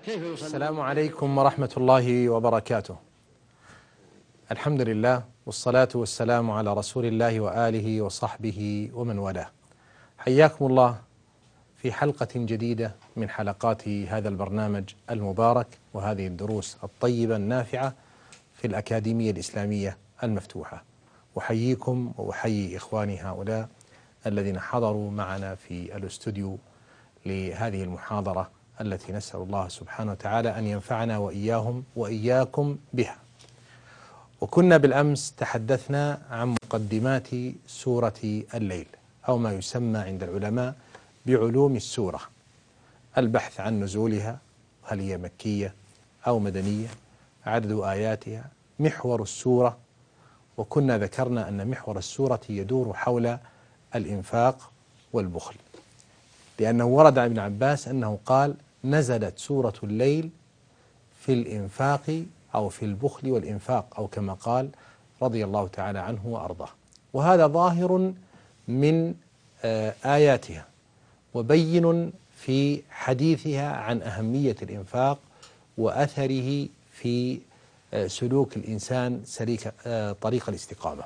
كيف يصلون؟ السلام عليكم ورحمة الله وبركاته. الحمد لله والصلاة والسلام على رسول الله وآله وصحبه ومن والاه. حياكم الله في حلقة جديدة من حلقات هذا البرنامج المبارك وهذه الدروس الطيبة النافعة في الأكاديمية الإسلامية المفتوحة. أحييكم وأحيي إخواني هؤلاء الذين حضروا معنا في الاستوديو لهذه المحاضرة التي نسأل الله سبحانه وتعالى أن ينفعنا وإياهم وإياكم بها. وكنا بالأمس تحدثنا عن مقدمات سورة الليل، أو ما يسمى عند العلماء بعلوم السورة، البحث عن نزولها، هل هي مكية أو مدنية، عدد آياتها، محور السورة. وكنا ذكرنا أن محور السورة يدور حول الإنفاق والبخل، لأنه ورد عن ابن عباس أنه قال: نزلت سورة الليل في الإنفاق أو في البخل والإنفاق، أو كما قال رضي الله تعالى عنه وأرضاه. وهذا ظاهر من آياتها وبين في حديثها عن أهمية الإنفاق وأثره في سلوك الإنسان طريق الاستقامة.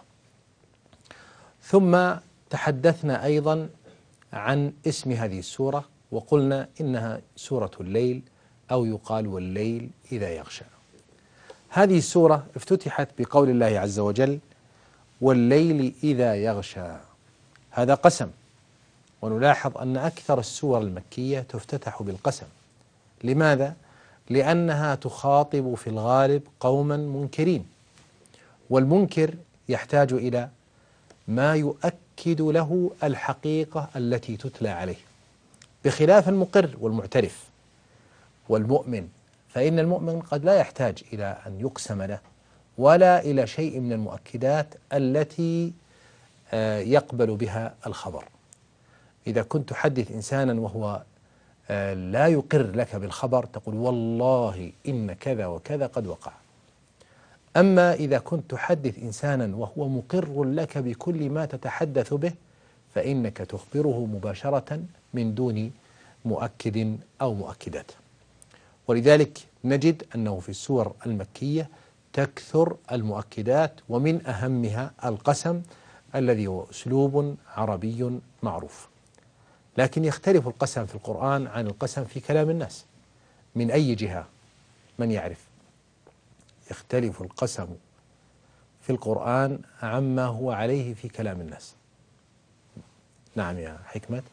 ثم تحدثنا أيضا عن اسم هذه السورة، وقلنا إنها سورة الليل، أو يقال والليل إذا يغشى. هذه السورة افتتحت بقول الله عز وجل: والليل إذا يغشى. هذا قسم، ونلاحظ أن أكثر السور المكية تفتتح بالقسم. لماذا؟ لأنها تخاطب في الغالب قوما منكرين، والمنكر يحتاج إلى ما يؤكد له الحقيقة التي تتلى عليه، بخلاف المقر والمعترف والمؤمن، فإن المؤمن قد لا يحتاج إلى أن يقسم له ولا إلى شيء من المؤكدات التي يقبل بها الخبر. إذا كنت تحدث إنسانا وهو لا يقر لك بالخبر، تقول: والله إن كذا وكذا قد وقع. أما إذا كنت تحدث إنسانا وهو مقر لك بكل ما تتحدث به، فإنك تخبره مباشرة من دون مؤكد أو مؤكدات. ولذلك نجد أنه في السور المكية تكثر المؤكدات، ومن أهمها القسم الذي هو أسلوب عربي معروف. لكن يختلف القسم في القرآن عن القسم في كلام الناس. من أي جهة؟ من يعرف؟ يختلف القسم في القرآن عما هو عليه في كلام الناس. نعم يا حكمة.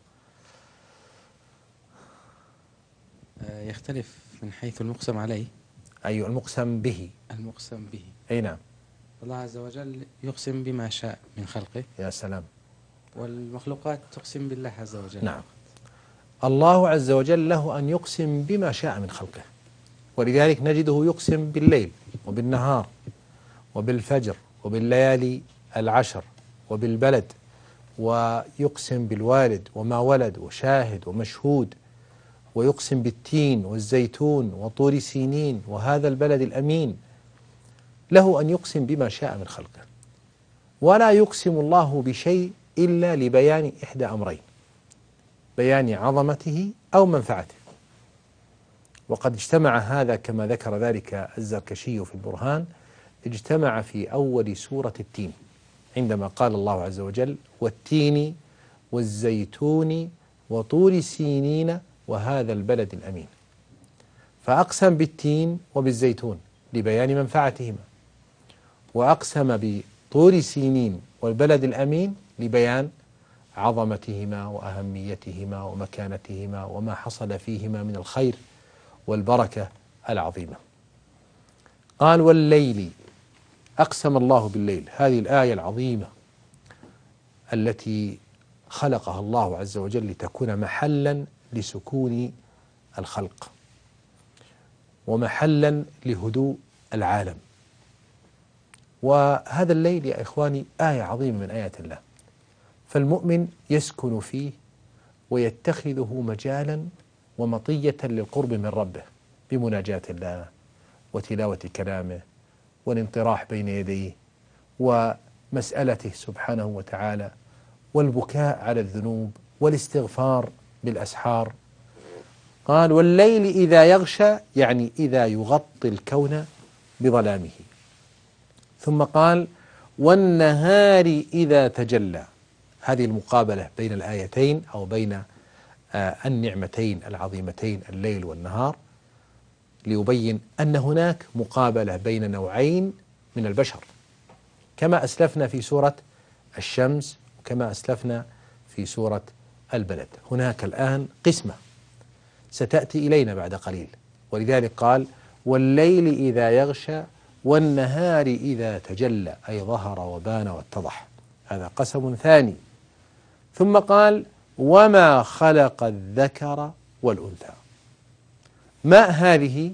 يختلف من حيث المقسم عليه. أي المقسم به. المقسم به. أي نعم. الله عز وجل يقسم بما شاء من خلقه. يا سلام. والمخلوقات تقسم بالله عز وجل. نعم. الله عز وجل له أن يقسم بما شاء من خلقه، ولذلك نجده يقسم بالليل وبالنهار وبالفجر وبالليالي العشر وبالبلد، ويقسم بالوالد وما ولد وشاهد ومشهود، ويقسم بالتين والزيتون وطور سينين وهذا البلد الأمين. له أن يقسم بما شاء من خلقه، ولا يقسم الله بشيء إلا لبيان إحدى أمرين: بيان عظمته أو منفعته. وقد اجتمع هذا كما ذكر ذلك الزركشي في البرهان، اجتمع في أول سورة التين، عندما قال الله عز وجل: والتين والزيتون وطور سينين وهذا البلد الأمين. فأقسم بالتين وبالزيتون لبيان منفعتهما، وأقسم بطور سينين والبلد الأمين لبيان عظمتهما وأهميتهما ومكانتهما وما حصل فيهما من الخير والبركة العظيمة. قال: والليل. أقسم الله بالليل. هذه الآية العظيمة التي خلقها الله عز وجل لتكون محلا لسكون الخلق ومحلا لهدوء العالم. وهذا الليل يا إخواني آية عظيمة من آيات الله، فالمؤمن يسكن فيه ويتخذه مجالا ومطية للقرب من ربه بمناجاة الله وتلاوة كلامه والانطراح بين يديه ومسألته سبحانه وتعالى والبكاء على الذنوب والاستغفار بالأسحار قال والليل إذا يغشى يعني إذا يغطي الكون بظلامه. ثم قال والنهار إذا تجلى. هذه المقابلة بين الآيتين أو بين النعمتين العظيمتين الليل والنهار، ليبين أن هناك مقابلة بين نوعين من البشر، كما أسلفنا في سورة الشمس وكما أسلفنا في سورة البلد. هناك الآن قسمة ستأتي إلينا بعد قليل، ولذلك قال والليل إذا يغشى والنهار إذا تجلى، أي ظهر وبان واتضح، هذا قسم ثاني. ثم قال وما خلق الذكر والأنثى. ما هذه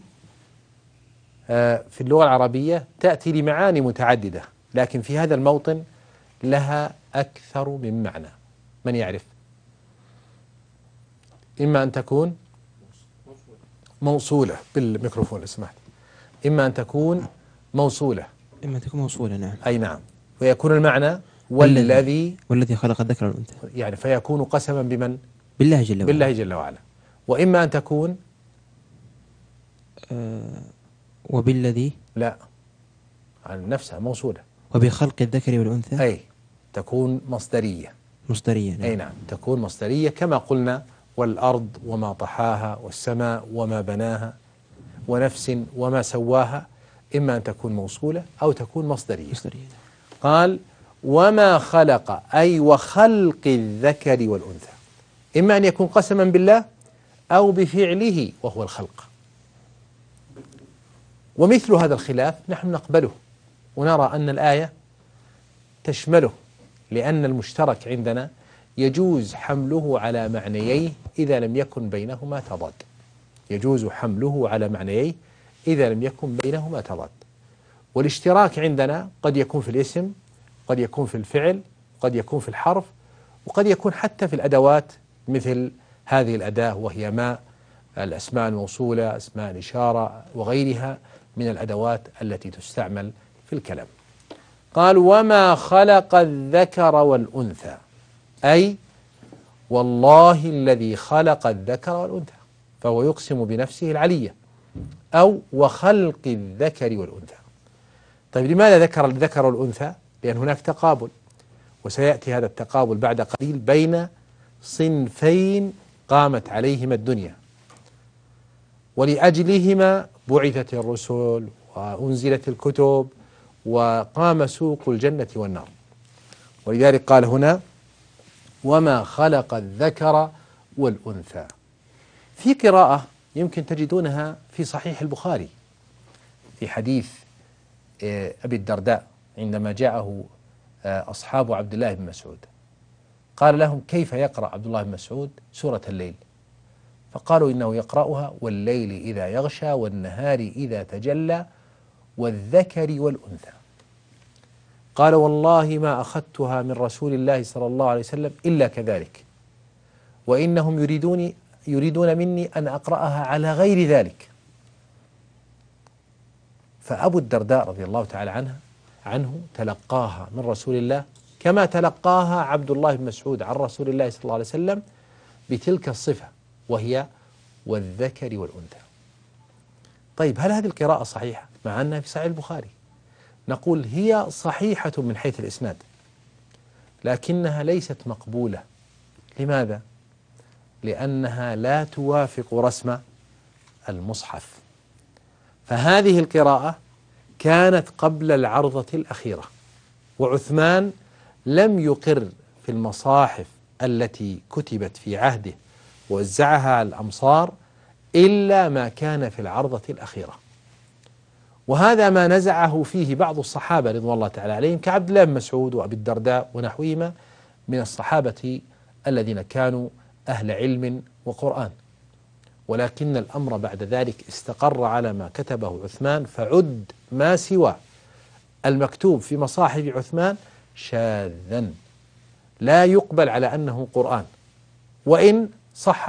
في اللغة العربية تأتي لمعاني متعددة، لكن في هذا الموطن لها أكثر من معنى. من يعرف؟ إما أن تكون موصولة، بالميكروفون اسمح، إما أن تكون موصولة، إما تكون موصولة، نعم. أي نعم، ويكون المعنى والذي خلق الذكر والأنثى، يعني فيكون قسما بمن؟ بالله جل وعلا. بالله جل وعلا. وإما أن تكون وبالذي، لا، عن نفسها موصولة. وبخلق الذكر والأنثى، أي تكون مصدرية. نعم. أي نعم، تكون مصدرية كما قلنا والأرض وما طحاها والسماء وما بناها ونفس وما سواها، إما أن تكون موصولة أو تكون مصدرية. قال وما خلق أي وخلق الذكر والأنثى، إما أن يكون قسما بالله أو بفعله وهو الخلق. ومثل هذا الخلاف نحن نقبله ونرى أن الآية تشمله، لأن المشترك عندنا يجوز حمله على معنييه إذا لم يكن بينهما تضاد. يجوز حمله على معنييه إذا لم يكن بينهما تضاد. والاشتراك عندنا قد يكون في الاسم، قد يكون في الفعل، قد يكون في الحرف، وقد يكون حتى في الأدوات، مثل هذه الأداة وهي ما، الأسماء الموصولة، أسماء الإشارة وغيرها من الأدوات التي تستعمل في الكلام. قال وما خلق الذكر والأنثى، أي والله الذي خلق الذكر والأنثى، فهو يقسم بنفسه العلية، أو وخلق الذكر والأنثى. طيب لماذا ذكر الذكر والأنثى؟ لأن هناك تقابل، وسيأتي هذا التقابل بعد قليل بين صنفين قامت عليهما الدنيا، ولأجلهما بعثت الرسل وأنزلت الكتب وقام سوق الجنة والنار. ولذلك قال هنا وما خلق الذكر والأنثى. في قراءة يمكن تجدونها في صحيح البخاري في حديث أبي الدرداء عندما جاءه أصحاب عبد الله بن مسعود، قال لهم كيف يقرأ عبد الله بن مسعود سورة الليل؟ فقالوا إنه يقرأها والليل إذا يغشى والنهار إذا تجلى والذكر والأنثى. قال والله ما أخذتها من رسول الله صلى الله عليه وسلم إلا كذلك، وإنهم يريدون مني أن أقرأها على غير ذلك. فأبو الدرداء رضي الله تعالى عنه تلقاها من رسول الله كما تلقاها عبد الله بن مسعود عن رسول الله صلى الله عليه وسلم بتلك الصفة، وهي والذكر والأنثى. طيب هل هذه القراءة صحيحة مع أنها في صحيح البخاري؟ نقول هي صحيحة من حيث الإسناد، لكنها ليست مقبولة. لماذا؟ لأنها لا توافق رسم المصحف. فهذه القراءة كانت قبل العرضة الأخيرة، وعثمان لم يقر في المصاحف التي كتبت في عهده ووزعها على الأمصار إلا ما كان في العرضة الأخيرة، وهذا ما نزعه فيه بعض الصحابة رضوان الله تعالى عليهم كعبد الله بن مسعود وأبي الدرداء ونحوهما من الصحابة الذين كانوا أهل علم وقرآن. ولكن الأمر بعد ذلك استقر على ما كتبه عثمان، فعد ما سوى المكتوب في مصاحف عثمان شاذا لا يقبل على أنه قرآن، وإن صح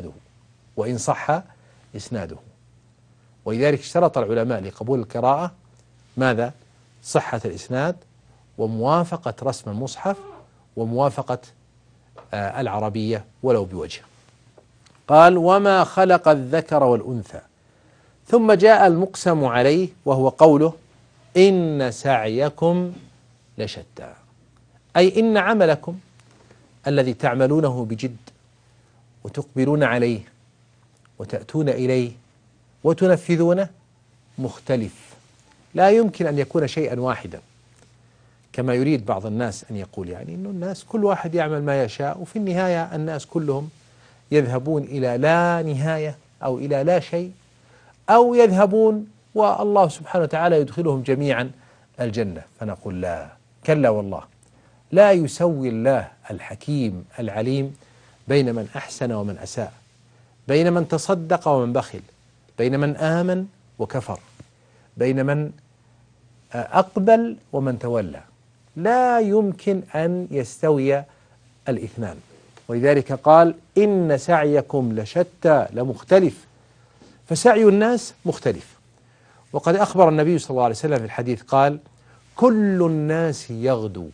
إسناده. ولذلك اشترط العلماء لقبول القراءة ماذا؟ صحة الإسناد، وموافقة رسم المصحف، وموافقة العربية ولو بوجه. قال وما خلق الذكر والأنثى. ثم جاء المقسم عليه وهو قوله إن سعيكم لشتى، أي إن عملكم الذي تعملونه بجد وتقبلون عليه وتأتون إليه وتنفذونه مختلف، لا يمكن أن يكون شيئا واحدا كما يريد بعض الناس أن يقول، يعني أن الناس كل واحد يعمل ما يشاء وفي النهاية الناس كلهم يذهبون إلى لا نهاية أو إلى لا شيء، أو يذهبون والله سبحانه وتعالى يدخلهم جميعا الجنة. فنقول لا، كلا والله، لا يسوي الله الحكيم العليم بين من أحسن ومن أساء، بين من تصدق ومن بخل، بين من آمن وكفر، بين من أقبل ومن تولى. لا يمكن أن يستوي الاثنان، ولذلك قال إن سعيكم لشتى لمختلف، فسعي الناس مختلف. وقد أخبر النبي صلى الله عليه وسلم في الحديث قال كل الناس يغدو،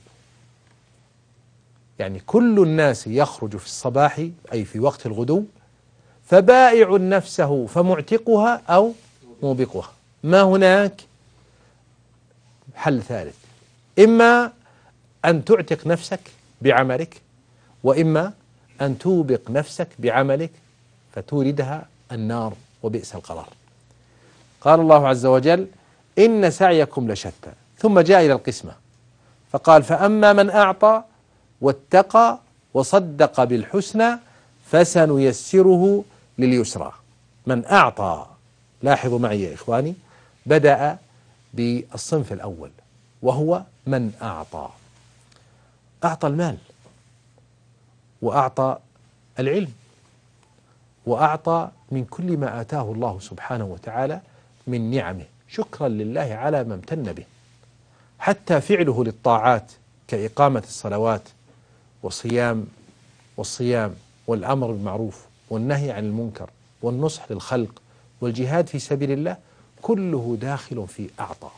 يعني كل الناس يخرج في الصباح أي في وقت الغدو، فبائع نفسه فمعتقها أو موبقها. ما هناك حل ثالث، إما أن تعتق نفسك بعملك، وإما أن توبق نفسك بعملك فتوردها النار وبئس القرار. قال الله عز وجل إن سعيكم لشتى، ثم جاء إلى القسمة فقال فأما من أعطى واتقى وصدق بالحسنى فسنيسره لليسرى. من أعطى، لاحظوا معي يا إخواني، بدأ بالصنف الأول وهو من أعطى. أعطى المال، وأعطى العلم، وأعطى من كل ما آتاه الله سبحانه وتعالى من نعمه شكرا لله على ما امتن به، حتى فعله للطاعات كإقامة الصلوات والصيام والأمر بالمعروف والنهي عن المنكر والنصح للخلق والجهاد في سبيل الله، كله داخل في أعطى،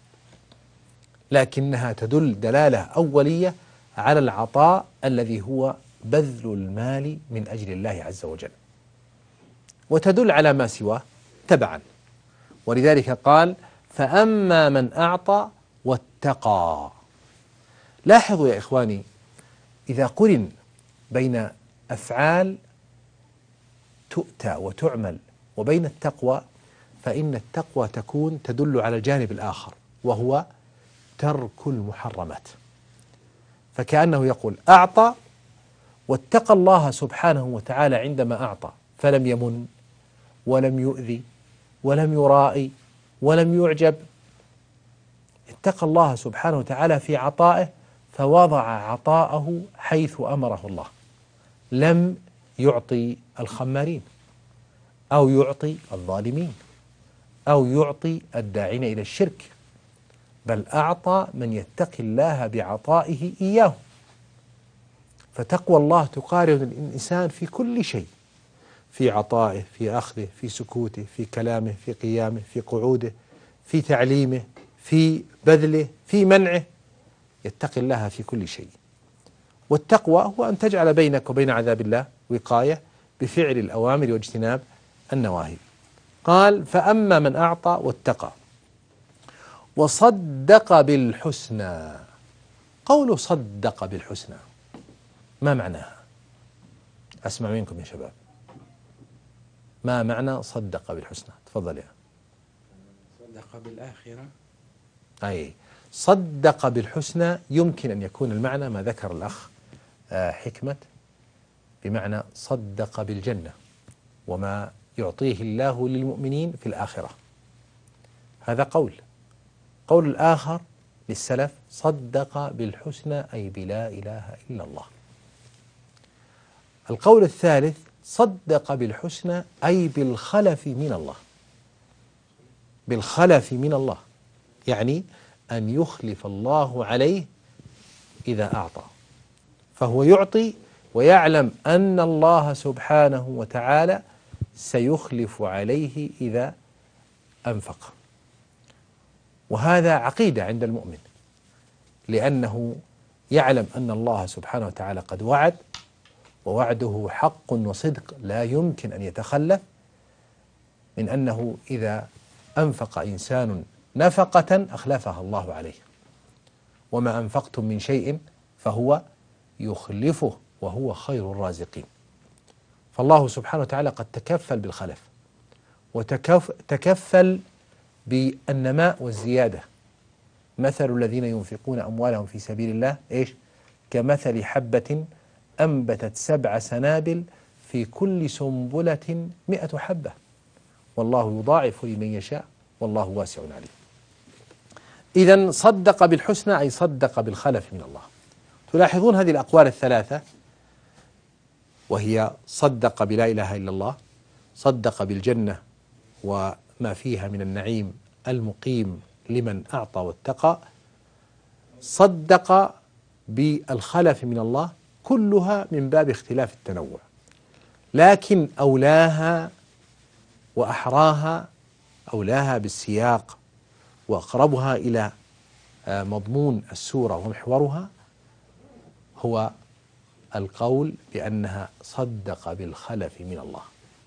لكنها تدل دلالة أولية على العطاء الذي هو بذل المال من أجل الله عز وجل، وتدل على ما سواه تبعا. ولذلك قال فأما من أعطى واتقى. لاحظوا يا إخواني، إذا قرن بين أفعال تؤتى وتعمل وبين التقوى، فإن التقوى تدل على الجانب الآخر وهو ترك المحرمات. فكأنه يقول أعطى واتقى الله سبحانه وتعالى عندما أعطى، فلم يمن ولم يؤذي ولم يرائي ولم يعجب، اتقى الله سبحانه وتعالى في عطائه فوضع عطاءه حيث أمره الله، لم يعطي الخمارين أو يعطي الظالمين أو يعطي الداعين إلى الشرك، بل أعطى من يتقي الله بعطائه إياه. فتقوى الله تقارن الإنسان في كل شيء، في عطائه، في أخذه، في سكوته، في كلامه، في قيامه، في قعوده، في تعليمه، في بذله، في منعه، يتقي الله في كل شيء. والتقوى هو أن تجعل بينك وبين عذاب الله وقاية بفعل الأوامر واجتناب النواهي. قال فأما من أعطى واتقى وصدق بالحسنى. قوله صدق بالحسنى ما معناها؟ أسمع منكم يا شباب، ما معنى صدق بالحسنى؟ تفضل يا. صدق بالآخرة، أي صدق بالحسنى يمكن أن يكون المعنى ما ذكر الأخ حكمة، بمعنى صدق بالجنة وما يعطيه الله للمؤمنين في الآخرة. هذا قول الآخر للسلف صدق بالحسنى أي بلا إله إلا الله. القول الثالث صدق بالحسنى أي بالخلف من الله، بالخلف من الله، يعني أن يخلف الله عليه إذا أعطى، فهو يعطي ويعلم أن الله سبحانه وتعالى سيخلف عليه إذا أنفق. وهذا عقيدة عند المؤمن، لأنه يعلم أن الله سبحانه وتعالى قد وعد ووعده حق وصدق لا يمكن أن يتخلف، من أنه إذا أنفق إنسان نفقة أخلفها الله عليه، وما أنفقتم من شيء فهو يخلفه وهو خير الرازقين. فالله سبحانه وتعالى قد تكفل بالخلف، وتكفل بالنماء والزيادة. مثل الذين ينفقون أموالهم في سبيل الله إيش؟ كمثل حبة أنبتت 7 سنابل في كل سنبلة 100 حبة والله يضاعف لمن يشاء والله واسع عليم. إذن صدق بالحسنى أي صدق بالخلف من الله. تلاحظون هذه الأقوال الثلاثة، وهي صدق بلا إله إلا الله، صدق بالجنة وما فيها من النعيم المقيم لمن أعطى واتقى، صدق بالخلف من الله، كلها من باب اختلاف التنوع، لكن أولاها وأحراها، أولاها بالسياق وأقربها إلى مضمون السورة ومحورها هو القول بأنها صدق بالخلف من الله.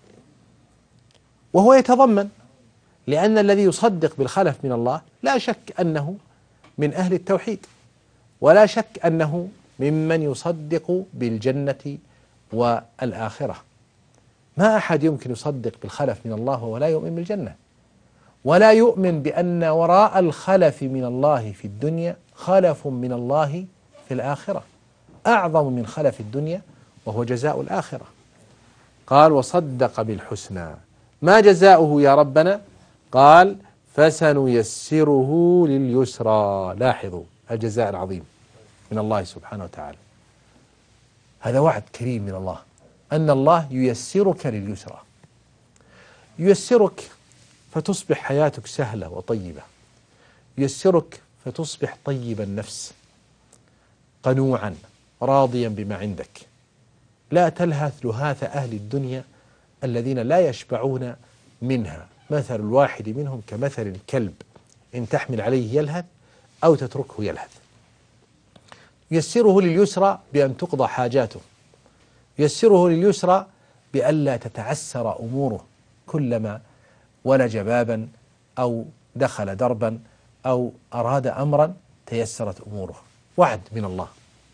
وهو يتضمن، لأن الذي يصدق بالخلف من الله لا شك أنه من أهل التوحيد، ولا شك أنه ممن يصدق بالجنة والآخرة. ما أحد يمكن يصدق بالخلف من الله ولا يؤمن بالجنة، ولا يؤمن بأن وراء الخلف من الله في الدنيا خلف من الله في الآخرة أعظم من خلف الدنيا وهو جزاء الآخرة. قال وصدق بالحسنى، ما جزاؤه يا ربنا؟ قال فسنيسره لليسرى. لاحظوا الجزاء العظيم من الله سبحانه وتعالى، هذا وعد كريم من الله أن الله ييسرك لليسرى، ييسرك فتصبح حياتك سهلة وطيبة، ييسرك فتصبح طيب النفس قنوعا راضيا بما عندك، لا تلهث لهاث أهل الدنيا الذين لا يشبعون منها. مثل الواحد منهم كمثل الكلب إن تحمل عليه يلهث أو تتركه يلهث. ييسره لليسرى بأن تقضى حاجاته، ييسره لليسرى بألا تتعسر أموره، كلما ولج بابا أو دخل دربا أو أراد أمرا تيسرت أموره، وعد من الله.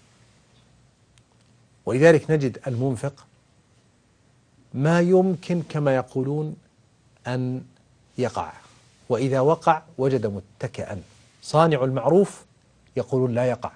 ولذلك نجد المنفق ما يمكن كما يقولون أن يقع، وإذا وقع وجد متكئا. صانع المعروف يقولون لا يقع،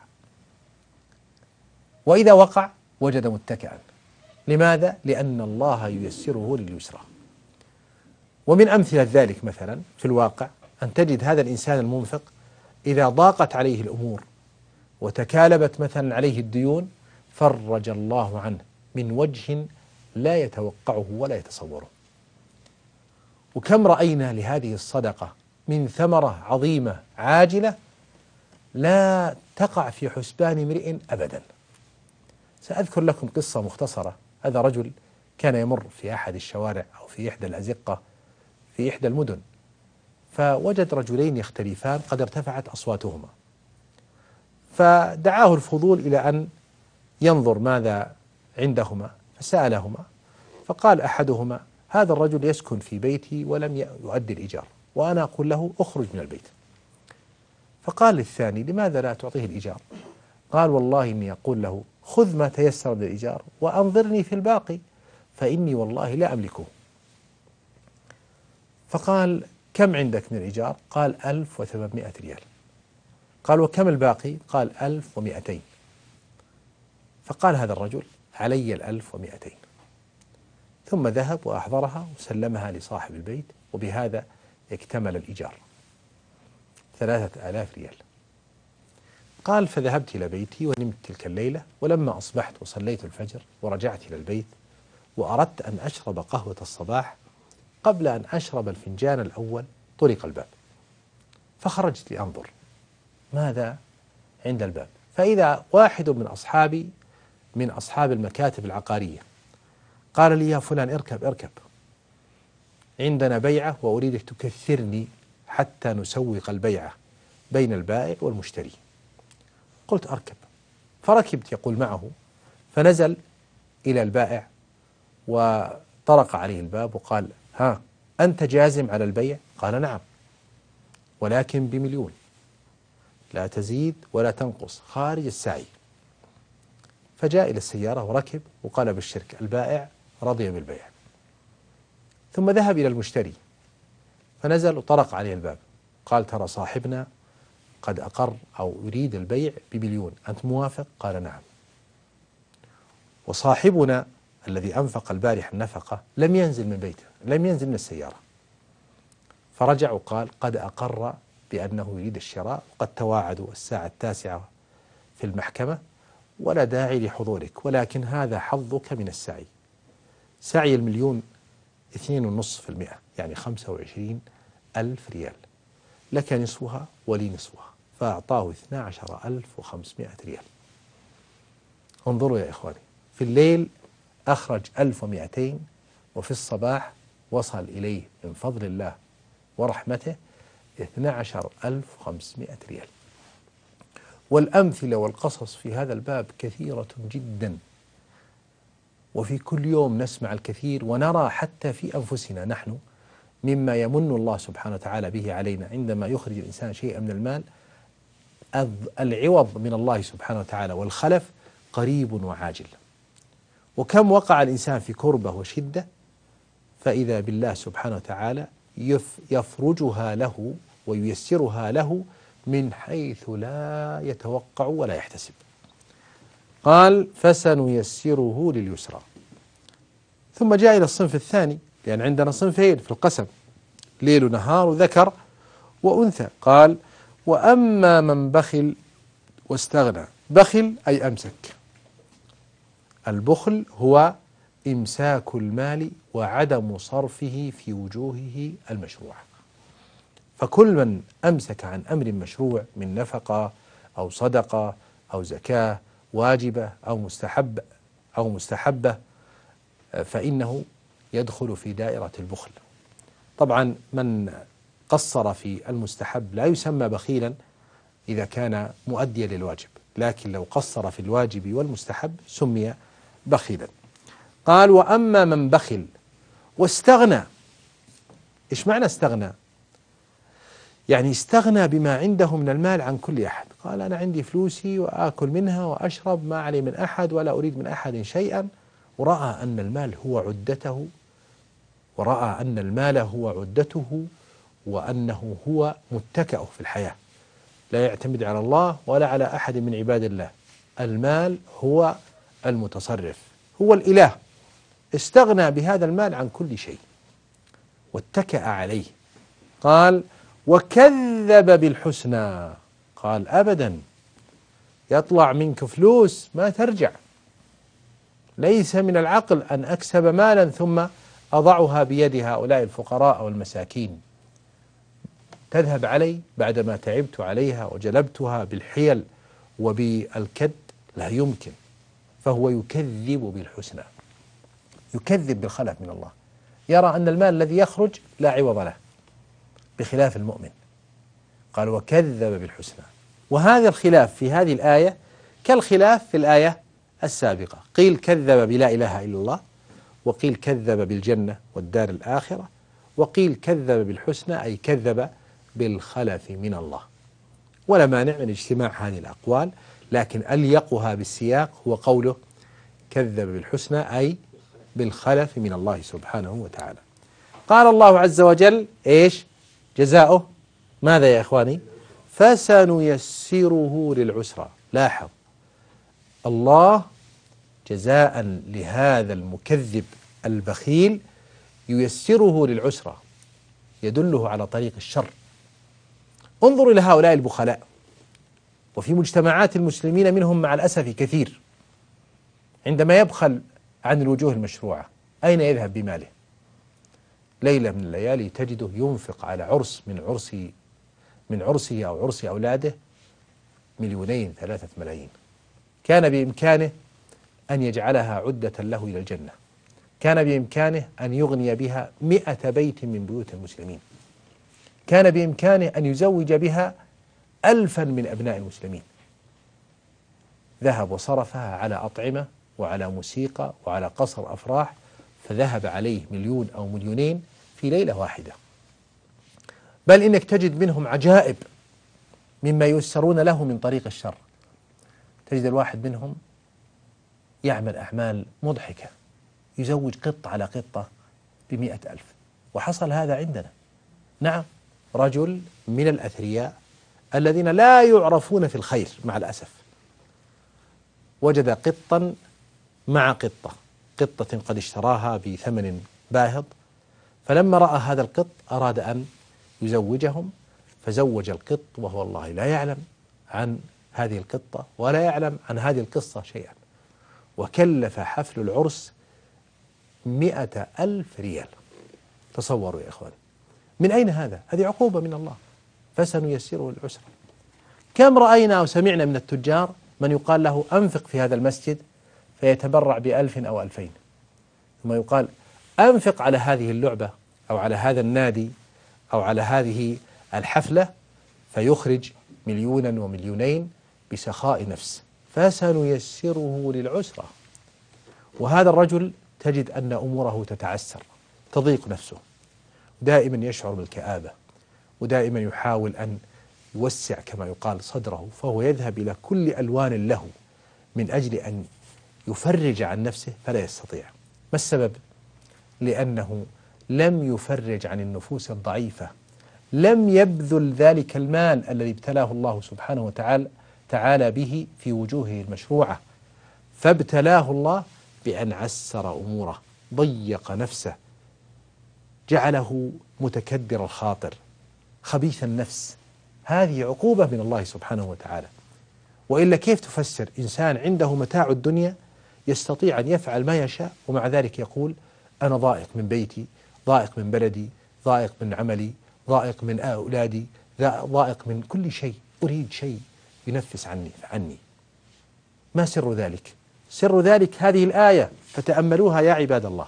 وإذا وقع وجد متكئا. لماذا؟ لأن الله ييسره لليسرى. ومن أمثلة ذلك مثلا في الواقع أن تجد هذا الإنسان المنفق إذا ضاقت عليه الأمور وتكالبت مثلا عليه الديون فرج الله عنه من وجه لا يتوقعه ولا يتصوره. وكم رأينا لهذه الصدقة من ثمرة عظيمة عاجلة لا تقع في حسبان امرئ أبدا. سأذكر لكم قصة مختصرة. هذا رجل كان يمر في أحد الشوارع أو في إحدى الأزقة في إحدى المدن، فوجد رجلين يختلفان قد ارتفعت أصواتهما، فدعاه الفضول إلى أن ينظر ماذا عندهما، فسألهما، فقال أحدهما هذا الرجل يسكن في بيتي ولم يؤدي الإيجار، وأنا أقول له أخرج من البيت. فقال للثاني لماذا لا تعطيه الإيجار؟ قال والله إني أقول له خذ ما تيسر من الإيجار وأنظرني في الباقي فإني والله لا أملكه. فقال كم عندك من الإيجار؟ قال 1800 ريال. قال وكم الباقي؟ قال 1200. فقال هذا الرجل علي 1200. ثم ذهب وأحضرها وسلمها لصاحب البيت، وبهذا اكتمل الإيجار 3000 ريال. قال فذهبت إلى بيتي ونمت تلك الليلة، ولما أصبحت وصليت الفجر ورجعت إلى البيت وأردت أن أشرب قهوة الصباح، قبل أن أشرب الفنجان الأول طرق الباب، فخرجت لأنظر ماذا عند الباب، فإذا واحد من أصحابي من أصحاب المكاتب العقارية قال لي يا فلان اركب عندنا بيعة وأريدك تكثرني حتى نسوق البيعة بين البائع والمشتري. قلت أركب، فركبت يقول معه، فنزل إلى البائع وطرق عليه الباب وقال: ها، أنت جازم على البيع؟ قال: نعم، ولكن ب1,000,000 لا تزيد ولا تنقص، خارج السعي. فجاء إلى السيارة وركب وقال بالشرك. البائع رضي بالبيع، ثم ذهب إلى المشتري فنزل وطرق عليه الباب، قال: ترى صاحبنا قد أقر أو يريد البيع ب1,000,000، أنت موافق؟ قال: نعم. وصاحبنا الذي أنفق البارحة النفقة لم ينزل من بيته، لم ينزل من السيارة، فرجع وقال: قد أقر بأنه يريد الشراء، وقد تواعدوا الساعة 9 في المحكمة، ولا داعي لحضورك، ولكن هذا حظك من السعي. سعي 1,000,000 2.5%، يعني 25,000 ريال، لك نصفها ولي نصفها، فأعطاه 12,500 ريال. انظروا يا إخواني، في الليل أخرج 1,200، وفي الصباح وصل إليه من فضل الله ورحمته 12,500 ريال. والأمثلة والقصص في هذا الباب كثيرة جدا، وفي كل يوم نسمع الكثير، ونرى حتى في أنفسنا نحن مما يمن الله سبحانه وتعالى به علينا عندما يخرج الإنسان شيئا من المال. العوض من الله سبحانه وتعالى والخلف قريب وعاجل. وكم وقع الإنسان في كربة وشدة، فإذا بالله سبحانه وتعالى يفرجها له وييسرها له من حيث لا يتوقع ولا يحتسب. قال: فسنيسره لليسرى. ثم جاء إلى الصنف الثاني، لأن عندنا صنفين في القسم، ليل ونهار وذكر وأنثى. قال: وأما من بخل واستغنى. بخل أي أمسك. البخل هو إمساك المال وعدم صرفه في وجوهه المشروعة. فكل من أمسك عن أمر مشروع من نفقة أو صدقة أو زكاة واجبة أو مستحبة فإنه يدخل في دائرة البخل. طبعا من قصر في المستحب لا يسمى بخيلا إذا كان مؤديا للواجب، لكن لو قصر في الواجب والمستحب سمي بخيلا. قال: وأما من بخل واستغنى. إيش معنى استغنى؟ يعني استغنى بما عنده من المال عن كل أحد. قال: أنا عندي فلوسي وآكل منها وأشرب، ما علي من أحد ولا أريد من أحد شيئا، ورأى أن المال هو عدته، وأنه هو متكأه في الحياة، لا يعتمد على الله ولا على أحد من عباد الله. المال هو المتصرف، هو الإله. استغنى بهذا المال عن كل شيء واتكأ عليه. قال: وكذب بالحسنى. قال: أبدا، يطلع منك فلوس ما ترجع، ليس من العقل أن أكسب مالا ثم أضعها بيد هؤلاء الفقراء والمساكين، تذهب علي بعدما تعبت عليها وجلبتها بالحيل وبالكد، لا يمكن. فهو يكذب بالحسنى، يكذب بالخلف من الله، يرى أن المال الذي يخرج لا عوض له، بخلاف المؤمن. قال: وكذب بالحسنى. وهذا الخلاف في هذه الآية كالخلاف في الآية السابقة، قيل كذب بلا إله إلا الله، وقيل كذب بالجنة والدار الآخرة، وقيل كذب بالحسنى أي كذب بالخلف من الله. ولا مانع من اجتماع هذه الأقوال، لكن أليقها بالسياق هو قوله كذب بالحسنى أي بالخلف من الله سبحانه وتعالى. قال الله عز وجل: إيش جزاؤه؟ ماذا يا إخواني؟ فسنيسره للعسرى. لاحظ، الله جزاء لهذا المكذب البخيل ييسره للعسرى، يدله على طريق الشر. انظر إلى هؤلاء البخلاء، وفي مجتمعات المسلمين منهم مع الأسف كثير، عندما يبخل عن الوجوه المشروعة أين يذهب بماله؟ ليلة من الليالي تجده ينفق على عرس من عرسه أو عرس أولاده 2 3 ملايين، كان بإمكانه أن يجعلها عدة له إلى الجنة، كان بإمكانه أن يغني بها 100 بيت من بيوت المسلمين، كان بإمكانه أن يزوج بها 1000 من أبناء المسلمين. ذهب وصرفها على أطعمة وعلى موسيقى وعلى قصر أفراح، فذهب عليه 1,000,000 أو 2,000,000 في ليلة واحدة. بل إنك تجد منهم عجائب مما ييسرون له من طريق الشر. تجد الواحد منهم يعمل أعمال مضحكة، يزوج قطة على قطة ب100,000، وحصل هذا عندنا. نعم، رجل من الأثرياء الذين لا يعرفون في الخير مع الأسف، وجد قطا مع قطة قد اشتراها بثمن باهظ، فلما رأى هذا القط أراد أن يزوجهم، فزوج القط وهو والله لا يعلم عن هذه القطة ولا يعلم عن هذه القصة شيئا، وكلف حفل العرس 100,000 ريال. تصوروا يا إخوان، من أين هذا؟ هذه عقوبة من الله، فسنيسره للعسرة. كم رأينا وسمعنا من التجار من يقال له أنفق في هذا المسجد فيتبرع ب1,000 أو 2,000، ثم يقال أنفق على هذه اللعبة أو على هذا النادي أو على هذه الحفلة فيخرج 1,000,000 و2,000,000 بسخاء نفس، فسنيسره للعسرة. وهذا الرجل تجد أن أموره تتعسر، تضيق نفسه، دائما يشعر بالكآبة، ودائما يحاول أن يوسع كما يقال صدره، فهو يذهب إلى كل ألوان له من أجل أن يفرج عن نفسه فلا يستطيع. ما السبب؟ لأنه لم يفرج عن النفوس الضعيفة، لم يبذل ذلك المال الذي ابتلاه الله سبحانه وتعالى به في وجوهه المشروعة، فابتلاه الله بأن عسر أموره، ضيق نفسه، جعله متكدر الخاطر، خبيث النفس. هذه عقوبة من الله سبحانه وتعالى. وإلا كيف تفسر إنسان عنده متاع الدنيا يستطيع أن يفعل ما يشاء، ومع ذلك يقول أنا ضائق من بيتي، ضائق من بلدي، ضائق من عملي، ضائق من أولادي، ضائق من كل شيء، أريد شيء ينفس عني. ما سر ذلك؟ سر ذلك هذه الآية، فتأملوها يا عباد الله.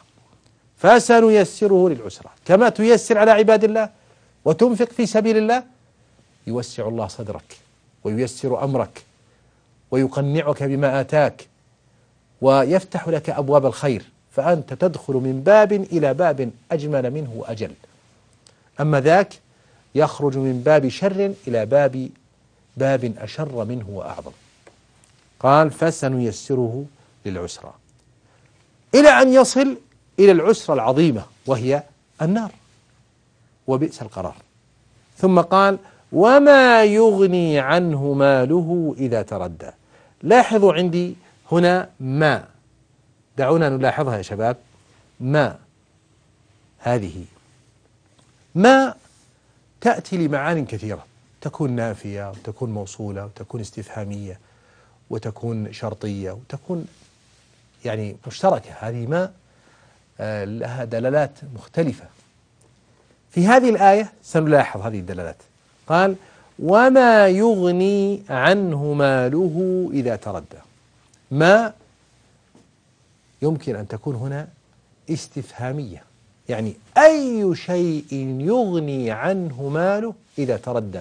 فسنيسره للعسرة، كما تيسر على عباد الله وتنفق في سبيل الله، يوسع الله صدرك وييسر أمرك ويقنعك بما آتاك ويفتح لك أبواب الخير، فأنت تدخل من باب إلى باب أجمل منه وأجل. أما ذاك يخرج من باب شر إلى باب أشر منه وأعظم. قال فسنيسره للعسرى، إلى أن يصل إلى العسرة العظيمة وهي النار، وبئس القرار. ثم قال وما يغني عنه ماله إذا تردى. لاحظوا عندي هنا ما، دعونا نلاحظها يا شباب. ما هذه ما تأتي لمعان كثيرة، تكون نافية وتكون موصولة وتكون استفهامية وتكون شرطية وتكون يعني مشتركة. هذه ما لها دلالات مختلفة. في هذه الآية سنلاحظ هذه الدلالات. قال وما يغني عنه ماله إذا تردى. ما يمكن أن تكون هنا استفهامية، يعني أي شيء يغني عنه ماله إذا تردى،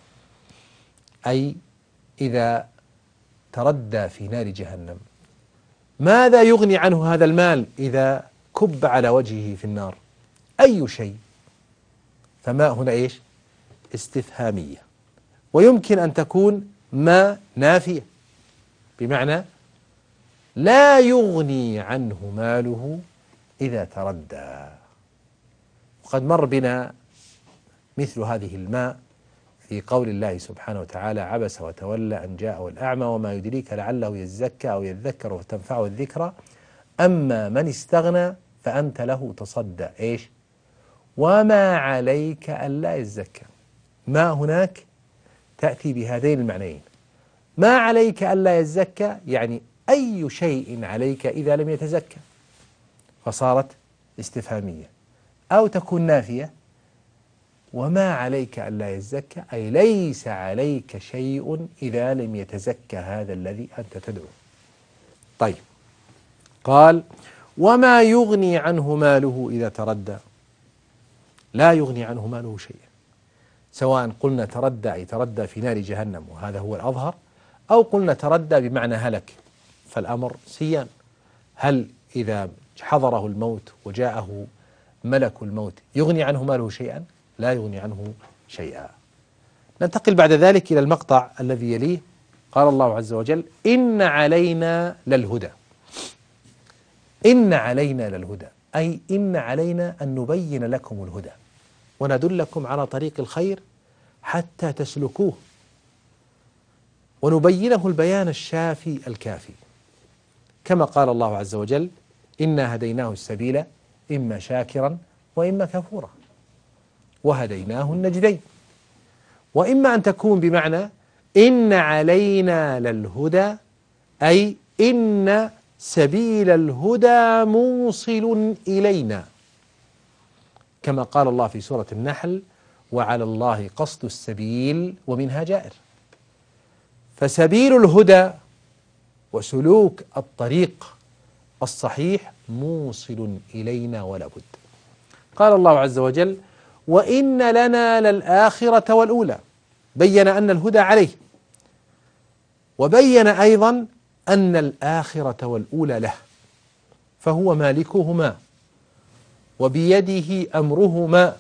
أي إذا تردى في نار جهنم، ماذا يغني عنه هذا المال إذا كب على وجهه في النار؟ أي شيء. فما هنا إيش؟ استفهامية. ويمكن أن تكون ما نافية، بمعنى لا يغني عنه ماله إذا تردى. وقد مر بنا مثل هذه الماء في قول الله سبحانه وتعالى عبس وتولى أن جاءه الأعمى وما يدريك لعله يزكى أو يذكر فتنفعه الذكرى أما من استغنى فأنت له تصدى. إيش؟ وما عليك ألا يزكى. ما هناك تأتي بهذين المعنيين. ما عليك ألا يزكى يعني أي شيء عليك إذا لم يتزكى، فصارت استفهامية. أو تكون نافية، وما عليك ألا يزكى أي ليس عليك شيء إذا لم يتزكى هذا الذي أنت تدعو. طيب، قال وما يغني عنه ماله إذا تردى. لا يغني عنه ماله شيئا، سواء قلنا تردى أي تردى في نار جهنم وهذا هو الأظهر، أو قلنا تردى بمعنى هلك، فالأمر سيان. هل إذا حضره الموت وجاءه ملك الموت يغني عنه ماله شيئا؟ لا يغني عنه شيئا. ننتقل بعد ذلك إلى المقطع الذي يليه. قال الله عز وجل: إن علينا للهدى. إن علينا للهدى، أي إن علينا أن نبين لكم الهدى وندلكم على طريق الخير حتى تسلكوه، ونبينه البيان الشافي الكافي، كما قال الله عز وجل: إنا هديناه السبيل إما شاكرا وإما كفورا وهديناه النجدين. وإما أن تكون بمعنى إن علينا للهدى، أي إن سبيل الهدى موصل إلينا، كما قال الله في سورة النحل: وعلى الله قصد السبيل ومنها جائر. فسبيل الهدى وسلوك الطريق الصحيح موصل إلينا ولا بد. قال الله عز وجل: وإن لنا للآخرة والأولى. بين أن الهدى عليه، وبين أيضا أن الآخرة والأولى له، فهو مالكهما وبيده أمرهما.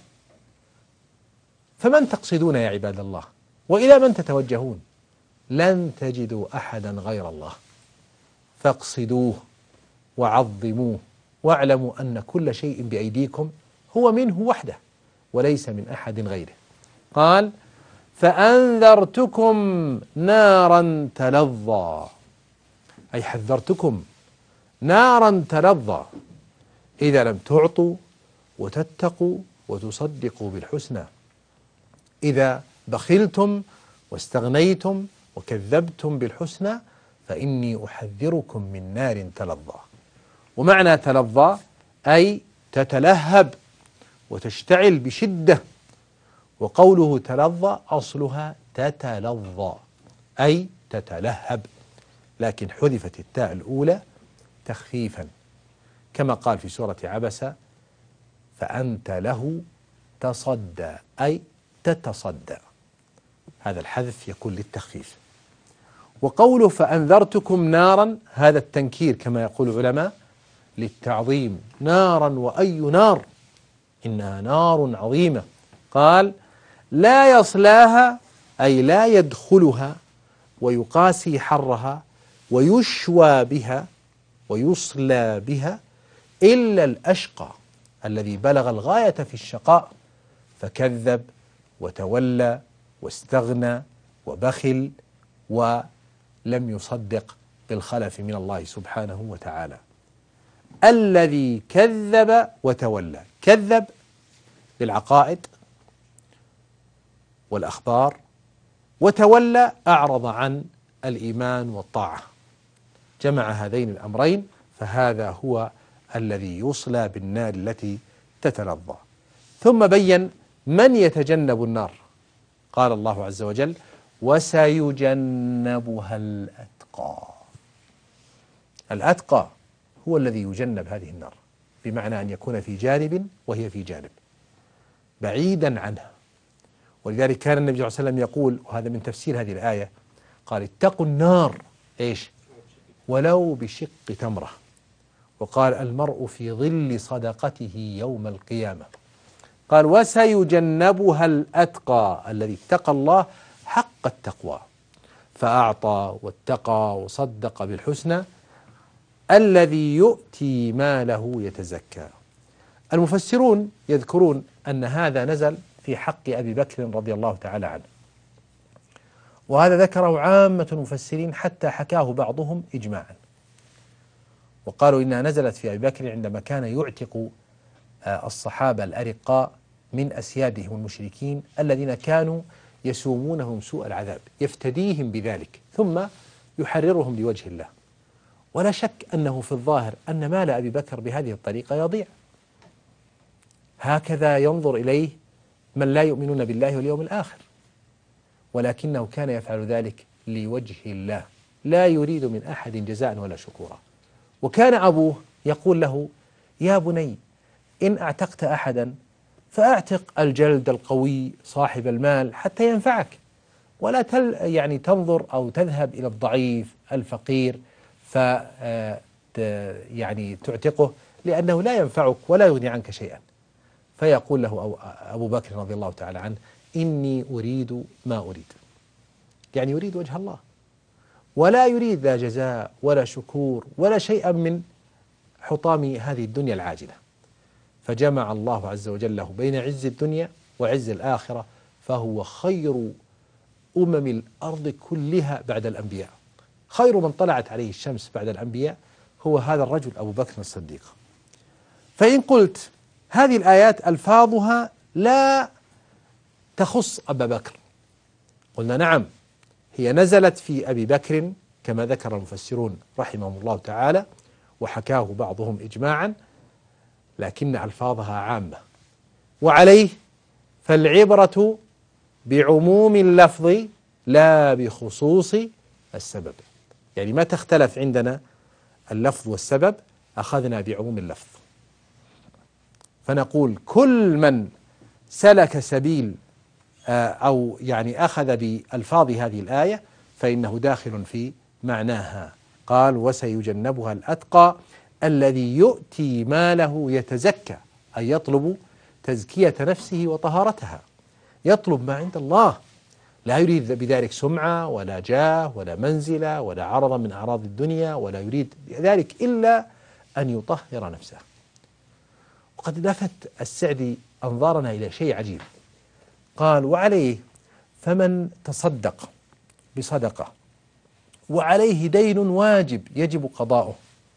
فمن تقصدون يا عباد الله؟ وإلى من تتوجهون؟ لن تجدوا أحدا غير الله، فاقصدوه وعظموه، واعلموا أن كل شيء بأيديكم هو منه وحده وليس من أحد غيره. قال: فأنذرتكم نارا تلظى، أي حذرتكم نارا تلظى إذا لم تعطوا وتتقوا وتصدقوا بالحسنى، إذا بخلتم واستغنيتم وكذبتم بالحسنى فإني أحذركم من نار تلظى. ومعنى تلظى أي تتلهب وتشتعل بشدة، وقوله تلظى أصلها تتلظى أي تتلهب، لكن حذفت التاء الأولى تخفيفا، كما قال في سورة عبسة: فأنت له تصدى أي تتصدى. هذا الحذف يكون للتخفيف. وقوله فأنذرتكم نارا، هذا التنكير كما يقول العلماء للتعظيم، نارا وأي نار، إنها نار عظيمة. قال: لا يصلاها أي لا يدخلها ويقاسي حرها ويشوى بها ويصلى بها إلا الأشقى الذي بلغ الغاية في الشقاء فكذب وتولى واستغنى وبخل ولم يصدق بالخلف من الله سبحانه وتعالى. الذي كذب وتولى، كذب بالعقائد والأخبار، وتولى أعرض عن الإيمان والطاعة، جمع هذين الأمرين، فهذا هو الذي يصلى بالنار التي تتلظى. ثم بين من يتجنب النار، قال الله عز وجل: وسيجنبها الأتقى. الأتقى هو الذي يجنب هذه النار، بمعنى أن يكون في جانب وهي في جانب بعيدا عنها. ولذلك كان النبي صلى الله عليه وسلم يقول، وهذا من تفسير هذه الآية، قال: اتقوا النار إيش؟ ولو بشق تمرة. وقال: المرء في ظل صدقته يوم القيامة. قال: وسيجنبها الأتقى الذي اتقى الله حق التقوى فأعطى واتقى وصدق بالحسنى الذي يؤتي ماله يتزكى. المفسرون يذكرون أن هذا نزل في حق أبي بكر رضي الله تعالى عنه، وهذا ذكره عامة المفسرين حتى حكاه بعضهم إجماعا، وقالوا إنها نزلت في أبي بكر عندما كان يعتق الصحابة الأرقاء من أسيادهم المشركين الذين كانوا يسومونهم سوء العذاب، يفتديهم بذلك ثم يحررهم لوجه الله. ولا شك أنه في الظاهر أن مال أبي بكر بهذه الطريقة يضيع، هكذا ينظر إليه من لا يؤمنون بالله واليوم الآخر، ولكنه كان يفعل ذلك لوجه الله لا يريد من أحد جزاء ولا شكورا. وكان أبوه يقول له: يا بني، إن أعتقت أحدا فأعتق الجلد القوي صاحب المال حتى ينفعك، ولا يعني تنظر أو تذهب إلى الضعيف الفقير يعني تعتقه لأنه لا ينفعك ولا يغني عنك شيئا. فيقول له أبو بكر رضي الله تعالى عنه: إني أريد ما أريد، يعني يريد وجه الله ولا يريد لا جزاء ولا شكور ولا شيئا من حطام هذه الدنيا العاجلة. فجمع الله عز وجل له بين عز الدنيا وعز الآخرة، فهو خير أمم الأرض كلها بعد الأنبياء. خير من طلعت عليه الشمس بعد الأنبياء هو هذا الرجل أبو بكر الصديق. فإن قلت هذه الآيات ألفاظها لا تخص أبا بكر، قلنا نعم، هي نزلت في أبي بكر كما ذكر المفسرون رحمهم الله تعالى، وحكاه بعضهم إجماعا، لكن ألفاظها عامة. وعليه فالعبرة بعموم اللفظ لا بخصوص السبب، يعني ما تختلف عندنا اللفظ والسبب، أخذنا بعموم اللفظ. فنقول كل من سلك سبيل أو يعني أخذ بألفاظ هذه الآية فإنه داخل في معناها. قال: وسيجنبها الأتقى الذي يؤتي ماله يتزكى، أي يطلب تزكية نفسه وطهارتها، يطلب ما عند الله، لا يريد بذلك سمعة ولا جاه ولا منزلة ولا عرضا من أعراض الدنيا، ولا يريد بذلك إلا أن يطهر نفسه. وقد لفت السعدي أنظارنا إلى شيء عجيب، قال: وعليه فمن تصدق بصدقة وعليه دين واجب يجب قضاؤه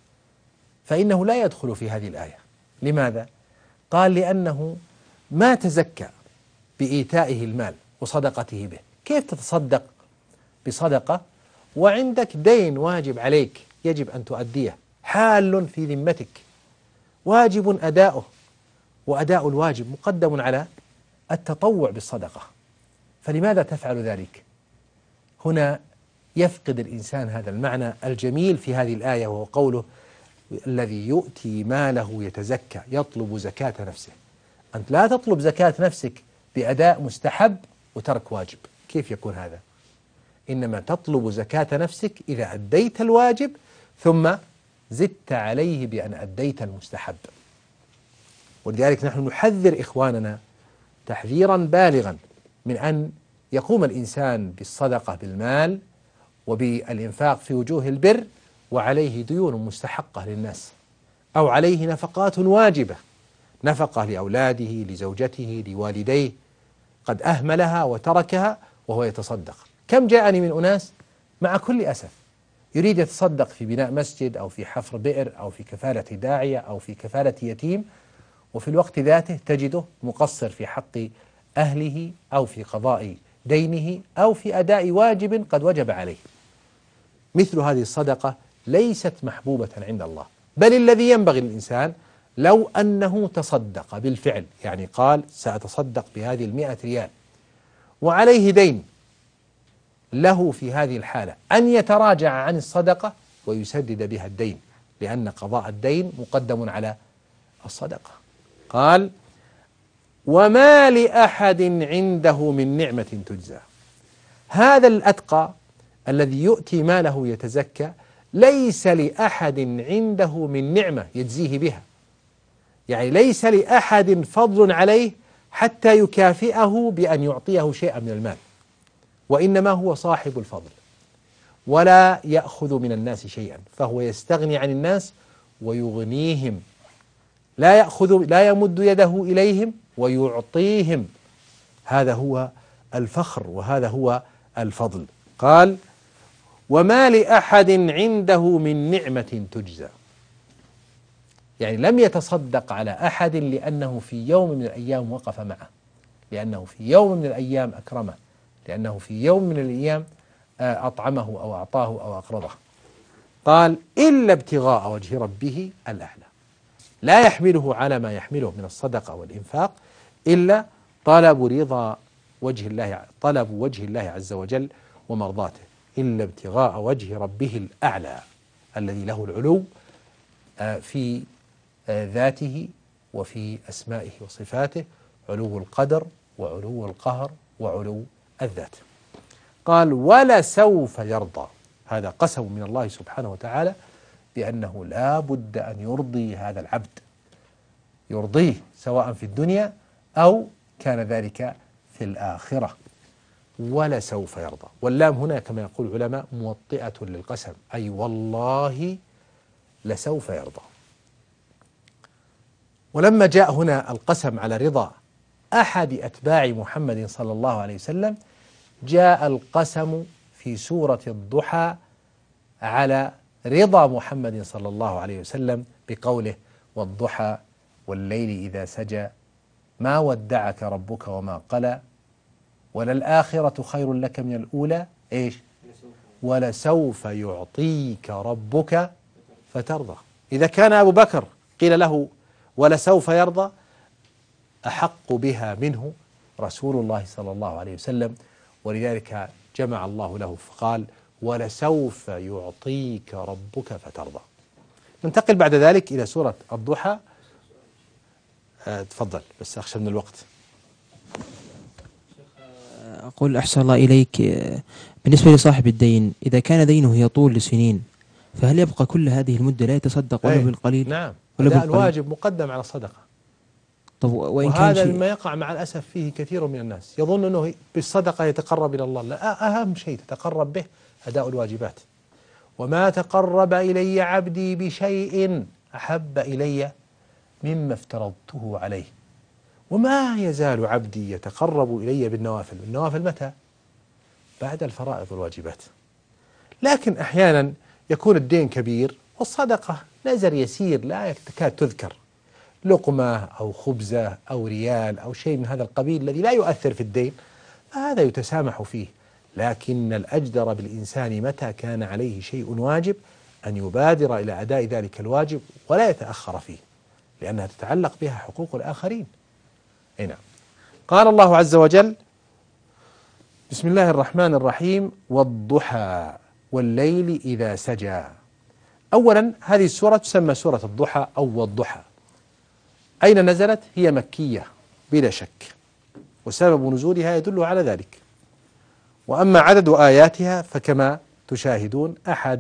فإنه لا يدخل في هذه الآية. لماذا؟ قال: لأنه ما تزكى بإيتائه المال وصدقته به. كيف تتصدق بصدقة وعندك دين واجب عليك يجب أن تؤديه، حال في ذمتك، واجب أداؤه، وأداء الواجب مقدم على التطوع بالصدقة، فلماذا تفعل ذلك؟ هنا يفقد الإنسان هذا المعنى الجميل في هذه الآية، وهو قوله: الذي يؤتي ماله يتزكى، يطلب زكاة نفسه. أنت لا تطلب زكاة نفسك بأداء مستحب وترك واجب، كيف يكون هذا؟ إنما تطلب زكاة نفسك إذا أديت الواجب ثم زدت عليه بأن أديت المستحب. ولذلك نحن نحذر إخواننا تحذيرا بالغا من أن يقوم الإنسان بالصدقة بالمال وبالإنفاق في وجوه البر وعليه ديون مستحقة للناس، أو عليه نفقات واجبة، نفقة لأولاده، لزوجته، لوالديه، قد أهملها وتركها وهو يتصدق. كم جاءني من أناس مع كل أسف يريد يتصدق في بناء مسجد أو في حفر بئر أو في كفالة داعية أو في كفالة يتيم، وفي الوقت ذاته تجده مقصر في حق أهله أو في قضاء دينه أو في أداء واجب قد وجب عليه. مثل هذه الصدقة ليست محبوبة عند الله، بل الذي ينبغي للإنسان لو أنه تصدق بالفعل، يعني قال: سأتصدق بهذه 100 ريال وعليه دين، له في هذه الحالة أن يتراجع عن الصدقة ويسدد بها الدين، لأن قضاء الدين مقدم على الصدقة. قال: وما لأحد عنده من نعمة تجزى. هذا الأتقى الذي يؤتي ماله يتزكى ليس لأحد عنده من نعمة يجزيه بها، يعني ليس لأحد فضل عليه حتى يكافئه بأن يعطيه شيئا من المال، وإنما هو صاحب الفضل ولا يأخذ من الناس شيئا، فهو يستغني عن الناس ويغنيهم، لا يمد يده إليهم ويعطيهم. هذا هو الفخر وهذا هو الفضل. قال: وما لأحد عنده من نعمة تجزى، يعني لم يتصدق على أحد لأنه في يوم من الأيام وقف معه، لأنه في يوم من الأيام أكرمه، لأنه في يوم من الأيام أطعمه أو أعطاه أو أقرضه. قال: إلا ابتغاء وجه ربه الأعلى، لا يحمله على ما يحمله من الصدقة والإنفاق إلا طلب وجه الله عز وجل ومرضاته. إلا ابتغاء وجه ربه الأعلى الذي له العلو في ذاته وفي أسمائه وصفاته، علو القدر وعلو القهر وعلو الذات. قال: ولسوف يرضى. هذا قسم من الله سبحانه وتعالى بأنه لا بد أن يرضي هذا العبد، يرضيه سواء في الدنيا أو كان ذلك في الآخرة، ولسوف يرضى. واللام هنا كما يقول العلماء موطئة للقسم، أي والله لسوف يرضى. ولما جاء هنا القسم على رضا أحد أتباع محمد صلى الله عليه وسلم، جاء القسم في سورة الضحى على رضا محمد صلى الله عليه وسلم بقوله والضحى والليل إذا سجى ما ودعك ربك وما قلى وللآخرة خير لك من الأولى إيش؟ ولسوف يعطيك ربك فترضى. إذا كان أبو بكر قيل له ولسوف يرضى، أحق بها منه رسول الله صلى الله عليه وسلم، ولذلك جمع الله له فقال ولسوف يعطيك ربك فترضى. ننتقل بعد ذلك إلى سورة الضحى. تفضل، بس أخشى من الوقت. أقول أحسن الله إليك، بالنسبة لصاحب الدين إذا كان دينه يطول لسنين فهل يبقى كل هذه المدة لا يتصدق ولا بالقليل؟ نعم، ولا أداء الواجب مقدم على الصدقة. طب وإن وهذا كان مما يقع مع الأسف فيه كثير من الناس، يظن أنه بالصدقة يتقرب إلى الله. لا، أهم شيء تتقرب به أداء الواجبات. وما تقرب إلي عبدي بشيء أحب إلي مما افترضته عليه، وما يزال عبدي يتقرب إلي بالنوافل. النوافل متى؟ بعد الفرائض والواجبات. لكن أحيانا يكون الدين كبير والصدقة نزر يسير لا تكاد تذكر، لقمة أو خبزة أو ريال أو شيء من هذا القبيل الذي لا يؤثر في الدين، فهذا يتسامح فيه. لكن الأجدر بالإنسان متى كان عليه شيء واجب أن يبادر إلى أداء ذلك الواجب ولا يتأخر فيه، لأنها تتعلق بها حقوق الآخرين. نعم. قال الله عز وجل: بسم الله الرحمن الرحيم: والضحى والليل إذا سجى. أولا هذه السورة تسمى سورة الضحى أو والضحى. أين نزلت؟ هي مكية بلا شك، وسبب نزولها يدل على ذلك. وأما عدد آياتها فكما تشاهدون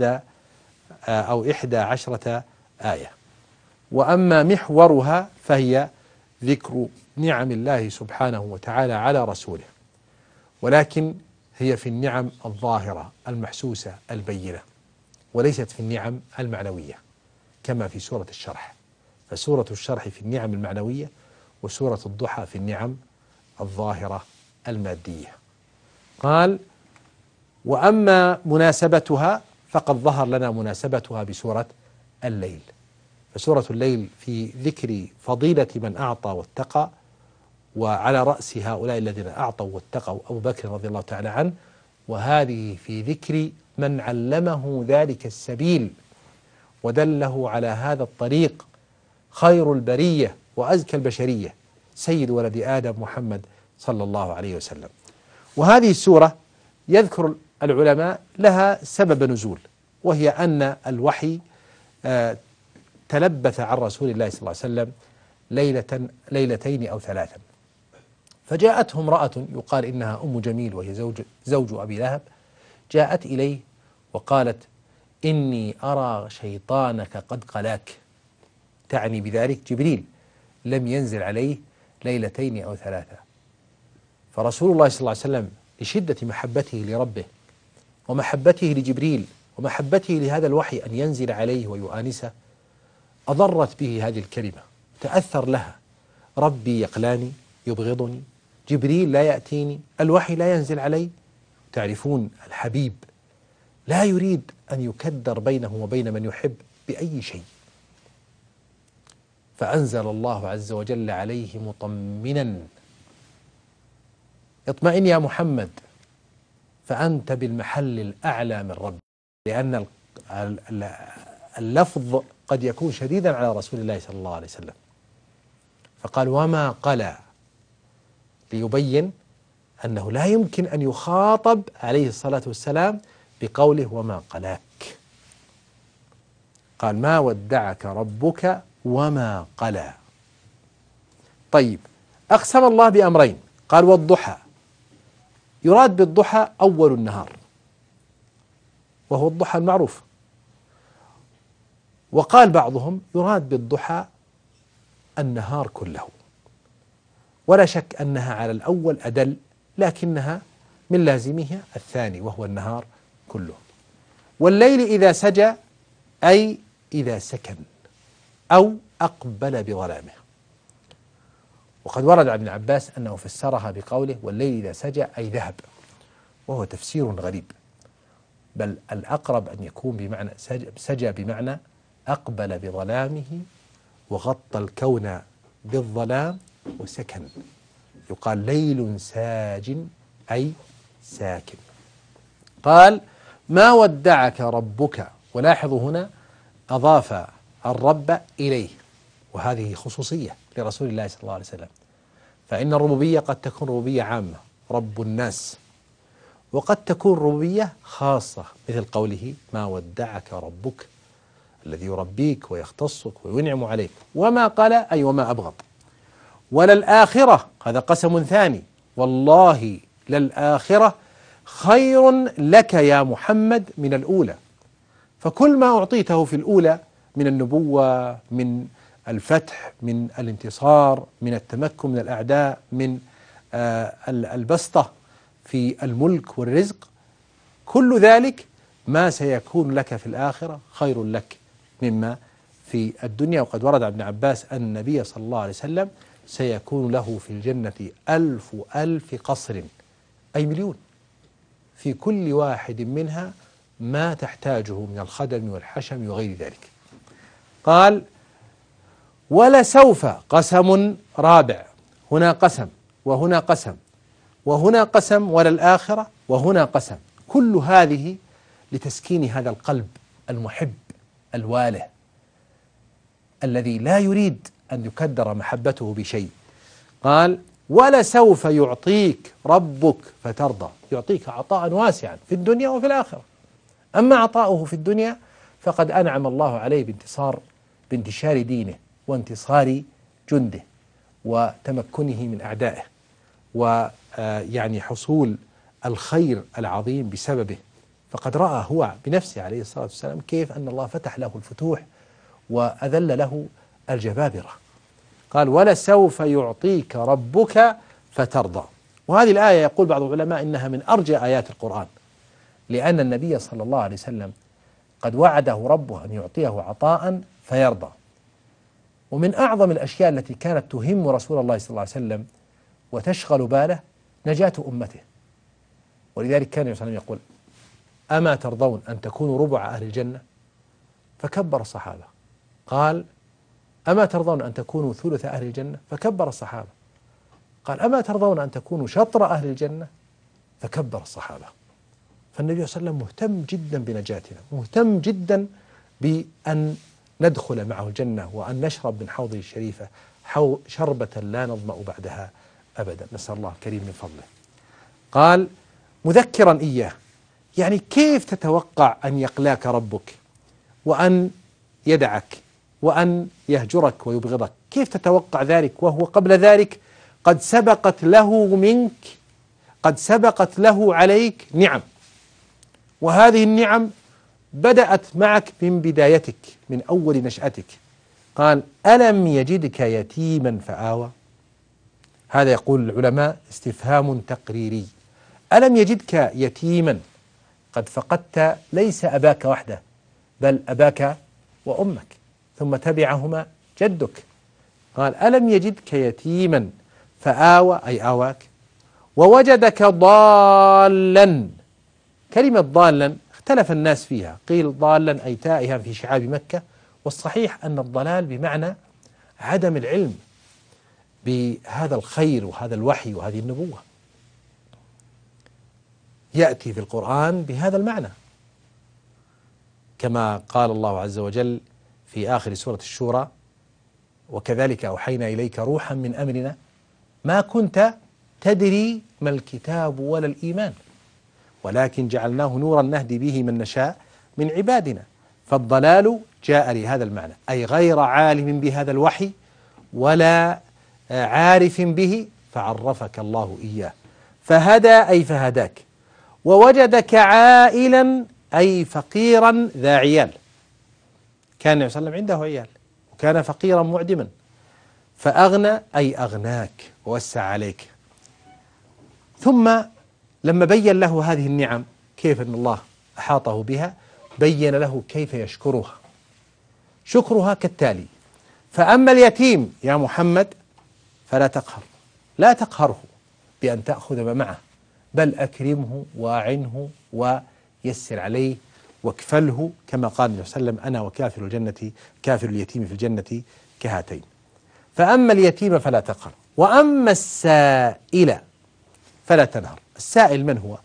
11 آية. وأما محورها فهي ذكر نعم الله سبحانه وتعالى على رسوله، ولكن هي في النعم الظاهرة المحسوسة البينة، وليست في النعم المعنوية كما في سورة الشرح. فسورة الشرح في النعم المعنوية، وسورة الضحى في النعم الظاهرة المادية. قال: وأما مناسبتها فقد ظهر لنا مناسبتها بسورة الليل. فسورة الليل في ذكر فضيلة من أعطى واتقى، وعلى رأس هؤلاء الذين أعطوا واتقوا أبو بكر رضي الله تعالى عنه، وهذه في ذكر من علمه ذلك السبيل ودله على هذا الطريق خير البرية وأزكى البشرية سيد ولد آدم محمد صلى الله عليه وسلم. وهذه السورة يذكر العلماء لها سبب نزول، وهي أن الوحي تلبث عن رسول الله صلى الله عليه وسلم ليلتين أو 3، فجاءته امرأة يقال إنها أم جميل وهي زوج أبي لهب، جاءت إليه وقالت: إني أرى شيطانك قد قلاك، تعني بذلك جبريل لم ينزل عليه 2 أو 3. فرسول الله صلى الله عليه وسلم لشدة محبته لربه ومحبته لجبريل ومحبته لهذا الوحي أن ينزل عليه ويؤانسه، أضرت به هذه الكلمة، تأثر لها: ربي يقلاني، يبغضني، جبريل لا يأتيني، الوحي لا ينزل علي. تعرفون الحبيب لا يريد أن يكدر بينه وبين من يحب بأي شيء، فأنزل الله عز وجل عليه مطمنا: اطمئن يا محمد فأنت بالمحل الأعلى من ربك. لأن اللفظ قد يكون شديدا على رسول الله صلى الله عليه وسلم، فقال: وما قلى، ليبين أنه لا يمكن أن يخاطب عليه الصلاة والسلام بقوله وما قلاك. قال: ما ودعك ربك وما قلى. طيب، أقسم الله بأمرين، قال: والضحى، يراد بالضحى أول النهار، وهو الضحى المعروف. وقال بعضهم يراد بالضحى النهار كله، ولا شك أنها على الأول أدل، لكنها من لازمها الثاني وهو النهار كله. والليل إذا سجى أي إذا سكن أو أقبل بظلامه. وقد ورد عن ابن عباس أنه فسرها بقوله والليل إذا سجى أي ذهب، وهو تفسير غريب، بل الأقرب أن يكون بمعنى سجى بمعنى أقبل بظلامه وغطى الكون بالظلام وسكن. يقال ليل ساج أي ساكن. قال ما ودعك ربك، ولاحظوا هنا أضاف الرب إليه، وهذه خصوصية لرسول الله صلى الله عليه وسلم، فإن الربوبية قد تكون ربوبية عامة رب الناس، وقد تكون ربوبية خاصة مثل قوله ما ودعك ربك، الذي يربيك ويختصك وينعم عليك. وما قال أي وما أبغض. وللآخرة هذا قسم ثاني، والله للآخرة خير لك يا محمد من الأولى. فكل ما أعطيته في الأولى من النبوة، من الفتح، من الانتصار، من التمكن من الأعداء، من البسطة في الملك والرزق، كل ذلك ما سيكون لك في الآخرة خير لك مما في الدنيا. وقد ورد عن ابن عباس أن النبي صلى الله عليه وسلم سيكون له في الجنة 1000 قصر، أي مليون، في كل واحد منها ما تحتاجه من الخدم والحشم وغير ذلك. قال ولسوف قسم رابع، هنا قسم وهنا قسم وهنا قسم، وللآخرة وهنا قسم، كل هذه لتسكين هذا القلب المحب الواله الذي لا يريد أن يكدر محبته بشيء. قال ولسوف يعطيك ربك فترضى، يعطيك عطاء واسعا في الدنيا وفي الآخرة. أما عطاؤه في الدنيا فقد أنعم الله عليه بانتشار دينه وانتصار جنده وتمكنه من أعدائه، ويعني حصول الخير العظيم بسببه. فقد رأى هو بنفسه عليه الصلاة والسلام كيف أن الله فتح له الفتوح وأذل له الجبابرة. قال ولسوف يعطيك ربك فترضى. وهذه الآية يقول بعض العلماء إنها من أرجى آيات القرآن، لأن النبي صلى الله عليه وسلم قد وعده ربه أن يعطيه عطاء فيرضى. ومن أعظم الأشياء التي كانت تهم رسول الله صلى الله عليه وسلم وتشغل باله نجاة أمته، ولذلك كان النبي صلى الله عليه وسلم يقول أما ترضون أن تكونوا ربع أهل الجنة؟ فكبر الصحابة. قال أما ترضون أن تكونوا ثلث أهل الجنة؟ فكبر الصحابة. قال أما ترضون أن تكونوا شطر أهل الجنة؟ فكبر الصحابة. فالنبي صلى الله عليه وسلم مهتم جدا بنجاتنا، مهتم جدا بأن ندخل معه الجنة وأن نشرب من حوضه الشريفة شربة لا نظمأ بعدها أبدا، نسأل الله الكريم من فضله. قال مذكرا إياه، يعني كيف تتوقع أن يقلاك ربك وأن يدعك وأن يهجرك ويبغضك؟ كيف تتوقع ذلك وهو قبل ذلك قد سبقت له منك، قد سبقت له عليك نعم، وهذه النعم بدأت معك من بدايتك من أول نشأتك. قال ألم يجدك يتيما فآوى؟ هذا يقول العلماء استفهام تقريري. ألم يجدك يتيما، قد فقدت ليس أباك وحده بل أباك وأمك، ثم تبعهما جدك. قال ألم يجدك يتيما فآوى أي آواك، ووجدك ضالا. كلمة ضالا اختلف الناس فيها، قيل ضالا أي تائها في شعاب مكة، والصحيح أن الضلال بمعنى عدم العلم بهذا الخير وهذا الوحي وهذه النبوة، يأتي في القرآن بهذا المعنى، كما قال الله عز وجل في آخر سورة الشورى وكذلك أوحينا إليك روحا من أمرنا ما كنت تدري ما الكتاب ولا الإيمان ولكن جعلناه نورا نهدي به من نشاء من عبادنا. فالضلال جاء لهذا المعنى، أي غير عالم بهذا الوحي ولا عارف به فعرفك الله إياه. فهدى أي فهداك. ووجدك عائلا أي فقيرا ذا عيال. كان النبي صلى الله عليه وسلم عنده عيال وكان فقيرا معدما، فأغنى أي أغناك ووسع عليك. ثم لما بين له هذه النعم كيف أن الله أحاطه بها، بين له كيف يشكرها. شكرها كالتالي: فأما اليتيم يا محمد فلا تقهر، لا تقهره بأن تأخذ ما معه، بل أكرمه وأعنه ويسر عليه واكفله، كما قال النبي صلى الله عليه وسلم: أنا وكافر الجنة كافر اليتيم في الجنة كهاتين. فأما اليتيم فلا تقهر، وأما السائل فلا تنهر. السائل من هو؟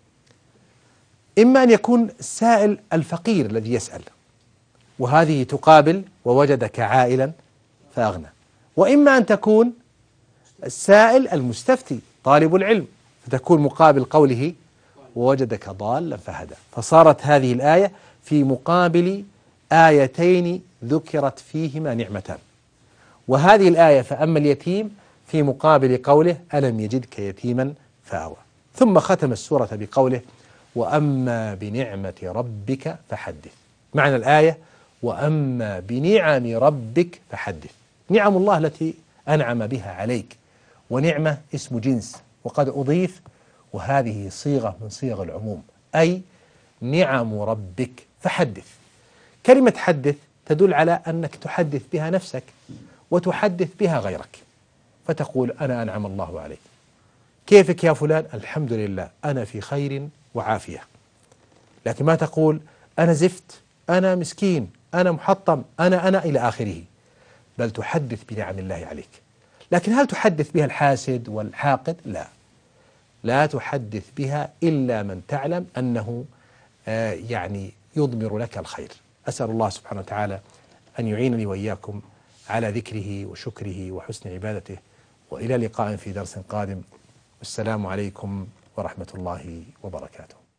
إما أن يكون السائل الفقير الذي يسأل، وهذه تقابل ووجدك عائلا فأغنى، وإما أن تكون السائل المستفتي طالب العلم، فتكون مقابل قوله ووجدك ضالا فهدى. فصارت هذه الآية في مقابل آيتين ذكرت فيهما نعمتان، وهذه الآية فأما اليتيم في مقابل قوله ألم يجدك يتيما فآوى. ثم ختم السورة بقوله وأما بنعمة ربك فحدث. معنى الآية وأما بنعم ربك فحدث. نعم الله التي أنعم بها عليك، ونعمة اسم جنس وقد أضيف، وهذه صيغة من صيغ العموم، أي نعم ربك فحدث. كلمة حدث تدل على أنك تحدث بها نفسك وتحدث بها غيرك، فتقول أنا أنعم الله عليك. كيفك يا فلان؟ الحمد لله أنا في خير وعافية. لكن ما تقول أنا زفت، أنا مسكين، أنا محطم، أنا إلى آخره، بل تحدث بنعم الله عليك. لكن هل تحدث بها الحاسد والحاقد؟ لا، لا تحدث بها إلا من تعلم أنه يعني يضمر لك الخير. أسأل الله سبحانه وتعالى أن يعينني وإياكم على ذكره وشكره وحسن عبادته، وإلى لقاء في درس قادم. والسلام عليكم ورحمة الله وبركاته.